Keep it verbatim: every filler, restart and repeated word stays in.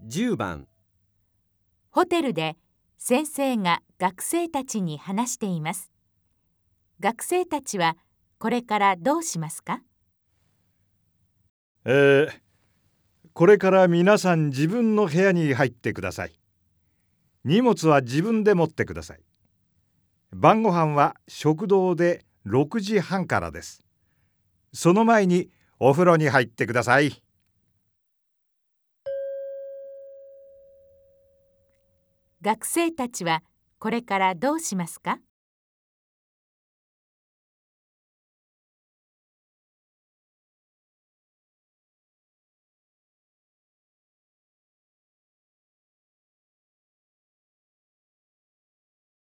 じゅうばんホテルで先生が学生たちに話しています。学生たちはこれからどうしますか？ えー、これから皆さん自分の部屋に入ってください。荷物は自分で持ってください。晩ご飯は食堂でろくじはんからです。その前にお風呂に入ってください。 学生たちはこれからどうしますか？